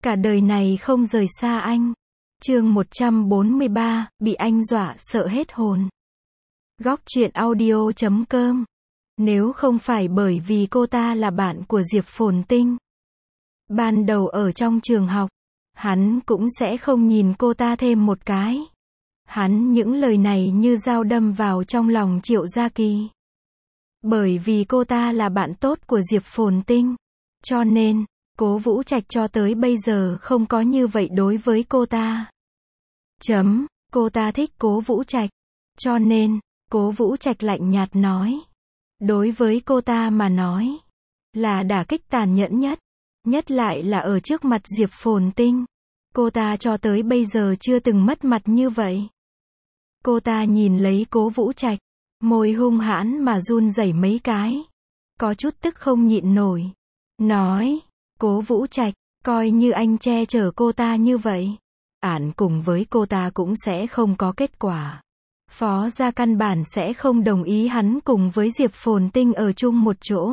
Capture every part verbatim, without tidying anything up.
Cả đời này không rời xa anh. Chương một trăm bốn mươi ba, bị anh dọa sợ hết hồn. Góc truyện audio chấm com. Nếu không phải bởi vì cô ta là bạn của Diệp Phồn Tinh, ban đầu ở trong trường học, hắn cũng sẽ không nhìn cô ta thêm một cái. Hắn những lời này như dao đâm vào trong lòng Triệu Gia Kỳ. Bởi vì cô ta là bạn tốt của Diệp Phồn Tinh, cho nên Cố Vũ Trạch cho tới bây giờ không có như vậy đối với cô ta. Chấm, cô ta thích Cố Vũ Trạch, cho nên Cố Vũ Trạch lạnh nhạt nói. Đối với cô ta mà nói, là đả kích tàn nhẫn nhất, nhất lại là ở trước mặt Diệp Phồn Tinh. Cô ta cho tới bây giờ chưa từng mất mặt như vậy. Cô ta nhìn lấy Cố Vũ Trạch, môi hung hãn mà run rẩy mấy cái, có chút tức không nhịn nổi. Nói, Cố Vũ Trạch, coi như anh che chở cô ta như vậy, ản cùng với cô ta cũng sẽ không có kết quả. Phó gia căn bản sẽ không đồng ý hắn cùng với Diệp Phồn Tinh ở chung một chỗ.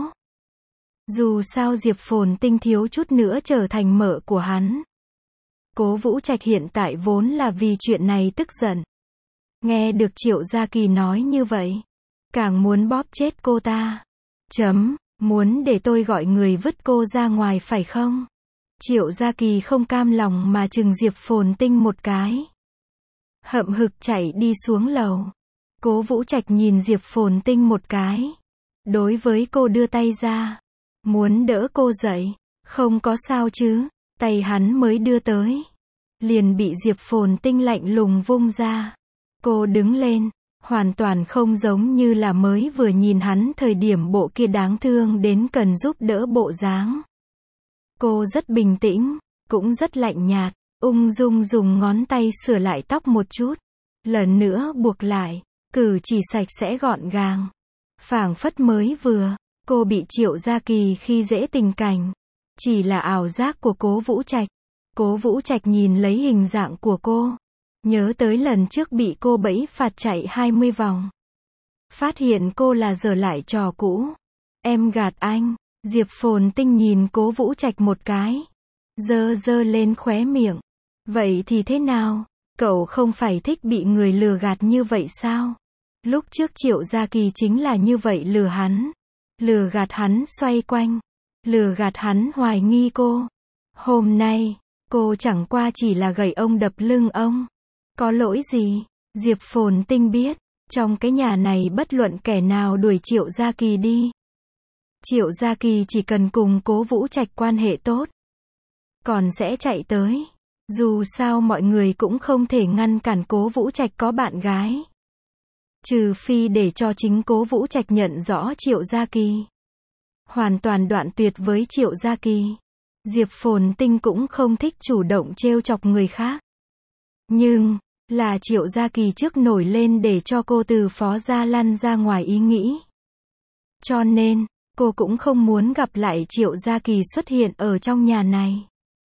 Dù sao Diệp Phồn Tinh thiếu chút nữa trở thành mợ của hắn. Cố Vũ Trạch hiện tại vốn là vì chuyện này tức giận. Nghe được Triệu Gia Kỳ nói như vậy, càng muốn bóp chết cô ta. Chấm, muốn để tôi gọi người vứt cô ra ngoài phải không? Triệu Gia Kỳ không cam lòng mà chừng Diệp Phồn Tinh một cái. Hậm hực chạy đi xuống lầu. Cố Vũ Trạch nhìn Diệp Phồn Tinh một cái. Đối với cô đưa tay ra, muốn đỡ cô dậy. Không có sao chứ? Tay hắn mới đưa tới, liền bị Diệp Phồn Tinh lạnh lùng vung ra. Cô đứng lên, hoàn toàn không giống như là mới vừa nhìn hắn thời điểm bộ kia đáng thương đến cần giúp đỡ bộ dáng. Cô rất bình tĩnh, cũng rất lạnh nhạt, ung dung dùng ngón tay sửa lại tóc một chút, lần nữa buộc lại, cử chỉ sạch sẽ gọn gàng. Phảng phất mới vừa, cô bị Triệu Gia Kỳ khi dễ tình cảnh, chỉ là ảo giác của Cố Vũ Trạch. Cố Vũ Trạch nhìn lấy hình dạng của cô, nhớ tới lần trước bị cô bẫy phạt chạy hai mươi vòng. Phát hiện cô là giở lại trò cũ. Em gạt anh. Diệp Phồn Tinh nhìn Cố Vũ Trạch một cái, giơ giơ lên khóe miệng. Vậy thì thế nào? Cậu không phải thích bị người lừa gạt như vậy sao? Lúc trước Triệu Gia Kỳ chính là như vậy lừa hắn. Lừa gạt hắn xoay quanh. Lừa gạt hắn hoài nghi cô. Hôm nay, cô chẳng qua chỉ là gậy ông đập lưng ông. Có lỗi gì? Diệp Phồn Tinh biết, trong cái nhà này bất luận kẻ nào đuổi Triệu Gia Kỳ đi, Triệu Gia Kỳ chỉ cần cùng Cố Vũ Trạch quan hệ tốt, còn sẽ chạy tới. Dù sao mọi người cũng không thể ngăn cản Cố Vũ Trạch có bạn gái. Trừ phi để cho chính Cố Vũ Trạch nhận rõ Triệu Gia Kỳ. Hoàn toàn đoạn tuyệt với Triệu Gia Kỳ. Diệp Phồn Tinh cũng không thích chủ động trêu chọc người khác. Nhưng, là Triệu Gia Kỳ trước nổi lên để cho cô từ Phó gia lăn ra ngoài ý nghĩ. Cho nên, cô cũng không muốn gặp lại Triệu Gia Kỳ xuất hiện ở trong nhà này.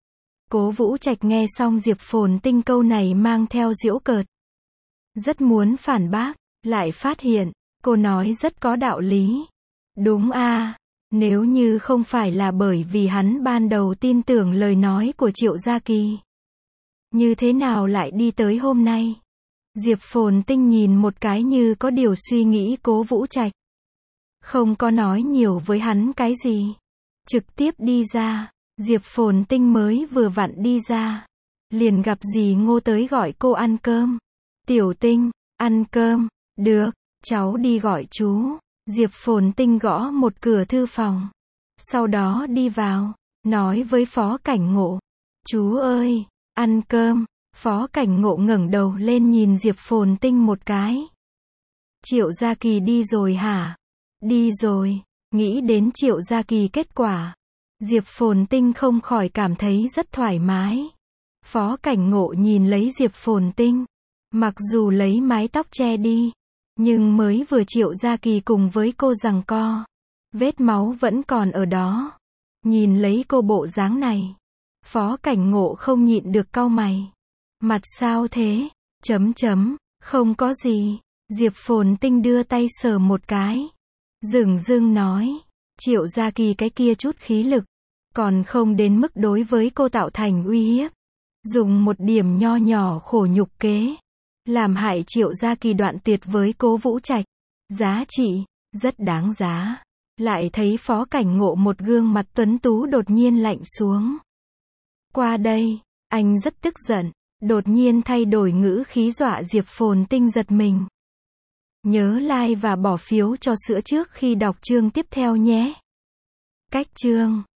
Cố Vũ Trạch nghe xong Diệp Phồn Tinh câu này mang theo giễu cợt. Rất muốn phản bác, lại phát hiện, cô nói rất có đạo lý. Đúng a, nếu như không phải là bởi vì hắn ban đầu tin tưởng lời nói của Triệu Gia Kỳ, như thế nào lại đi tới hôm nay? Diệp Phồn Tinh nhìn một cái như có điều suy nghĩ Cố Vũ Trạch. Không có nói nhiều với hắn cái gì. Trực tiếp đi ra. Diệp Phồn Tinh mới vừa vặn đi ra, liền gặp dì Ngô tới gọi cô ăn cơm. Tiểu Tinh, ăn cơm. Được, cháu đi gọi chú. Diệp Phồn Tinh gõ một cửa thư phòng, sau đó đi vào, nói với Phó Cảnh Ngộ. Chú ơi, ăn cơm. Phó Cảnh Ngộ ngẩng đầu lên nhìn Diệp Phồn Tinh một cái. Triệu Gia Kỳ đi rồi hả? Đi rồi. Nghĩ đến Triệu Gia Kỳ kết quả, Diệp Phồn Tinh không khỏi cảm thấy rất thoải mái. Phó Cảnh Ngộ nhìn lấy Diệp Phồn Tinh, mặc dù lấy mái tóc che đi, nhưng mới vừa Triệu Gia Kỳ cùng với cô giằng co, vết máu vẫn còn ở đó. Nhìn lấy cô bộ dáng này, Phó Cảnh Ngộ không nhịn được cau mày. Mặt sao thế? Chấm chấm, không có gì. Diệp Phồn Tinh đưa tay sờ một cái, dửng dưng nói. Triệu Gia Kỳ cái kia chút khí lực, còn không đến mức đối với cô tạo thành uy hiếp. Dùng một điểm nho nhỏ khổ nhục kế, làm hại Triệu Gia Kỳ đoạn tuyệt với Cố Vũ Trạch. Giá trị, rất đáng giá. Lại thấy Phó Cảnh Ngộ một gương mặt tuấn tú đột nhiên lạnh xuống. Qua đây, anh rất tức giận, đột nhiên thay đổi ngữ khí dọa Diệp Phồn Tinh giật mình. Nhớ like và bỏ phiếu cho sữa trước khi đọc chương tiếp theo nhé. Cách chương